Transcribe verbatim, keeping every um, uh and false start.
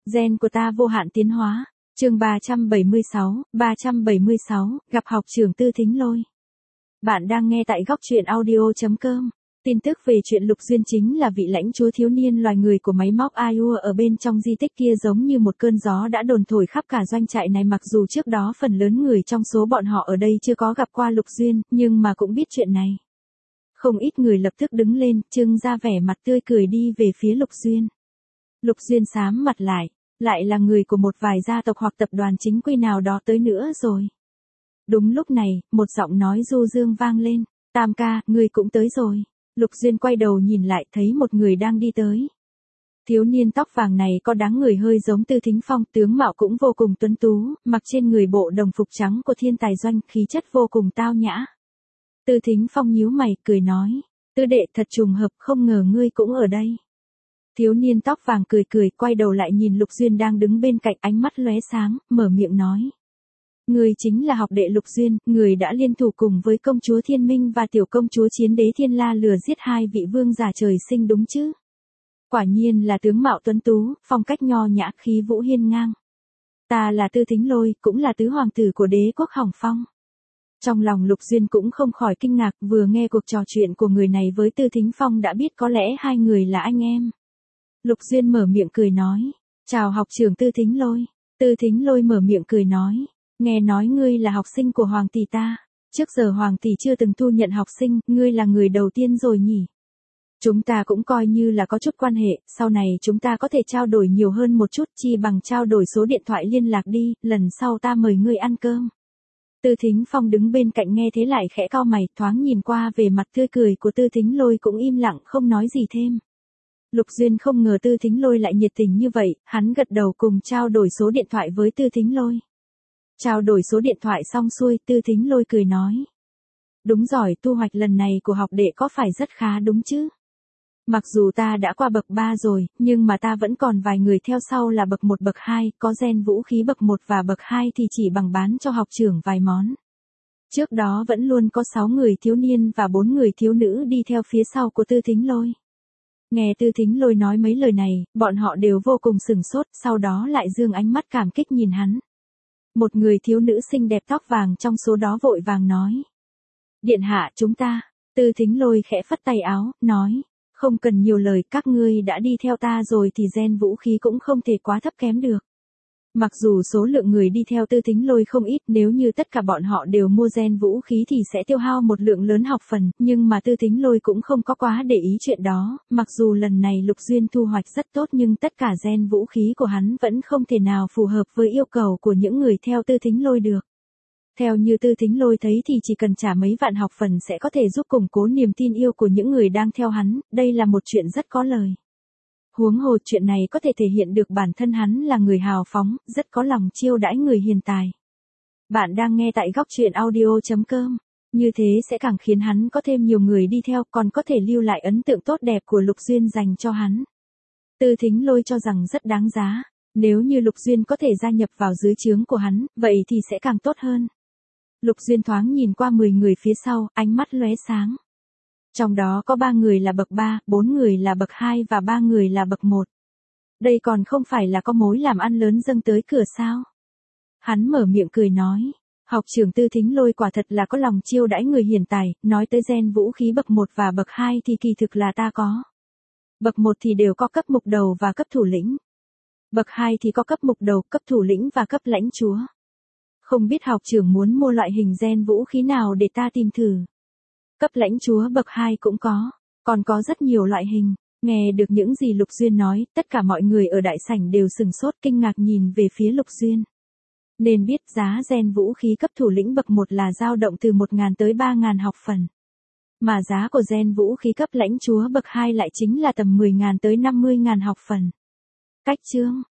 Gen của ta vô hạn tiến hóa. Chương ba trăm bảy mươi sáu, ba trăm bảy mươi sáu, gặp học trưởng Tư Thính Lôi. Bạn đang nghe tại góc truyện audio chấm com. Tin tức về chuyện Lục Duyên chính là vị lãnh chúa thiếu niên loài người của máy móc Aiur ở bên trong di tích kia giống như một cơn gió đã đồn thổi khắp cả doanh trại này, mặc dù trước đó phần lớn người trong số bọn họ ở đây chưa có gặp qua Lục Duyên, nhưng mà cũng biết chuyện này. Không ít người lập tức đứng lên, trưng ra vẻ mặt tươi cười đi về phía Lục Duyên. Lục Duyên xám mặt lại, lại là người của một vài gia tộc hoặc tập đoàn chính quy nào đó tới nữa rồi. Đúng lúc này, một giọng nói du dương vang lên, Tam ca, ngươi cũng tới rồi. Lục Duyên quay đầu nhìn lại thấy một người đang đi tới. Thiếu niên tóc vàng này có dáng người hơi giống Tư Thính Phong, tướng mạo cũng vô cùng tuấn tú, mặc trên người bộ đồng phục trắng của thiên tài doanh, khí chất vô cùng tao nhã. Tư Thính Phong nhíu mày, cười nói, Tư đệ thật trùng hợp, không ngờ ngươi cũng ở đây. Thiếu niên tóc vàng cười cười, quay đầu lại nhìn Lục Duyên đang đứng bên cạnh, ánh mắt lóe sáng, mở miệng nói. Ngươi chính là học đệ Lục Duyên, người đã liên thủ cùng với công chúa Thiên Minh và tiểu công chúa Chiến Đế Thiên La lừa giết hai vị vương giả trời sinh đúng chứ? Quả nhiên là tướng mạo tuấn tú, phong cách nho nhã, khí vũ hiên ngang. Ta là Tư Thính Lôi, cũng là tứ hoàng tử của đế quốc Hồng Phong. Trong lòng Lục Duyên cũng không khỏi kinh ngạc, vừa nghe cuộc trò chuyện của người này với Tư Thính Phong đã biết có lẽ hai người là anh em. Lục Duyên mở miệng cười nói, chào học trưởng Tư Thính Lôi. Tư Thính Lôi mở miệng cười nói, nghe nói ngươi là học sinh của hoàng tỷ ta, trước giờ hoàng tỷ chưa từng thu nhận học sinh, ngươi là người đầu tiên rồi nhỉ. Chúng ta cũng coi như là có chút quan hệ, sau này chúng ta có thể trao đổi nhiều hơn một chút, chi bằng trao đổi số điện thoại liên lạc đi, lần sau ta mời ngươi ăn cơm. Tư Thính Phong đứng bên cạnh nghe thế lại khẽ cau mày, thoáng nhìn qua về mặt tươi cười của Tư Thính Lôi cũng im lặng không nói gì thêm. Lục Duyên không ngờ Tư Thính Lôi lại nhiệt tình như vậy, hắn gật đầu cùng trao đổi số điện thoại với Tư Thính Lôi. Trao đổi số điện thoại xong xuôi, Tư Thính Lôi cười nói. Đúng rồi, thu hoạch lần này của học đệ có phải rất khá đúng chứ? Mặc dù ta đã qua bậc ba rồi, nhưng mà ta vẫn còn vài người theo sau là bậc một bậc hai, có gen vũ khí bậc một và bậc hai thì chỉ bằng bán cho học trưởng vài món. Trước đó vẫn luôn có sáu người thiếu niên và bốn người thiếu nữ đi theo phía sau của Tư Thính Lôi. Nghe Tư Thính Lôi nói mấy lời này, bọn họ đều vô cùng sửng sốt, sau đó lại dương ánh mắt cảm kích nhìn hắn. Một người thiếu nữ xinh đẹp tóc vàng trong số đó vội vàng nói. Điện hạ chúng ta. Tư Thính Lôi khẽ phất tay áo, nói. Không cần nhiều lời, các ngươi đã đi theo ta rồi thì gen vũ khí cũng không thể quá thấp kém được. Mặc dù số lượng người đi theo Tư Thính Lôi không ít, nếu như tất cả bọn họ đều mua gen vũ khí thì sẽ tiêu hao một lượng lớn học phần, nhưng mà Tư Thính Lôi cũng không có quá để ý chuyện đó, mặc dù lần này Lục Duyên thu hoạch rất tốt nhưng tất cả gen vũ khí của hắn vẫn không thể nào phù hợp với yêu cầu của những người theo Tư Thính Lôi được. Theo như Tư Thính Lôi thấy thì chỉ cần trả mấy vạn học phần sẽ có thể giúp củng cố niềm tin yêu của những người đang theo hắn, đây là một chuyện rất có lời. Huống hồ chuyện này có thể thể hiện được bản thân hắn là người hào phóng, rất có lòng chiêu đãi người hiền tài. Bạn đang nghe tại góc truyện audio chấm com. Như thế sẽ càng khiến hắn có thêm nhiều người đi theo, còn có thể lưu lại ấn tượng tốt đẹp của Lục Duyên dành cho hắn. Tư Thính Lôi cho rằng rất đáng giá. Nếu như Lục Duyên có thể gia nhập vào dưới trướng của hắn, vậy thì sẽ càng tốt hơn. Lục Duyên thoáng nhìn qua mười người phía sau, ánh mắt lóe sáng. Trong đó có ba người là bậc ba, bốn người là bậc hai và ba người là bậc một. Đây còn không phải là có mối làm ăn lớn dâng tới cửa sao? Hắn mở miệng cười nói, học trưởng Tư Thính Lôi quả thật là có lòng chiêu đãi người hiền tài, nói tới gen vũ khí bậc một và bậc hai thì kỳ thực là ta có. Bậc một thì đều có cấp mục đầu và cấp thủ lĩnh. Bậc hai thì có cấp mục đầu, cấp thủ lĩnh và cấp lãnh chúa. Không biết học trưởng muốn mua loại hình gen vũ khí nào để ta tìm thử. Cấp lãnh chúa bậc hai cũng có, còn có rất nhiều loại hình. Nghe được những gì Lục Duyên nói, tất cả mọi người ở đại sảnh đều sừng sốt kinh ngạc nhìn về phía Lục Duyên. Nên biết giá gen vũ khí cấp thủ lĩnh bậc một là dao động từ một nghìn tới ba nghìn học phần. Mà giá của gen vũ khí cấp lãnh chúa bậc hai lại chính là tầm mười nghìn tới năm mươi nghìn học phần. Cách chương,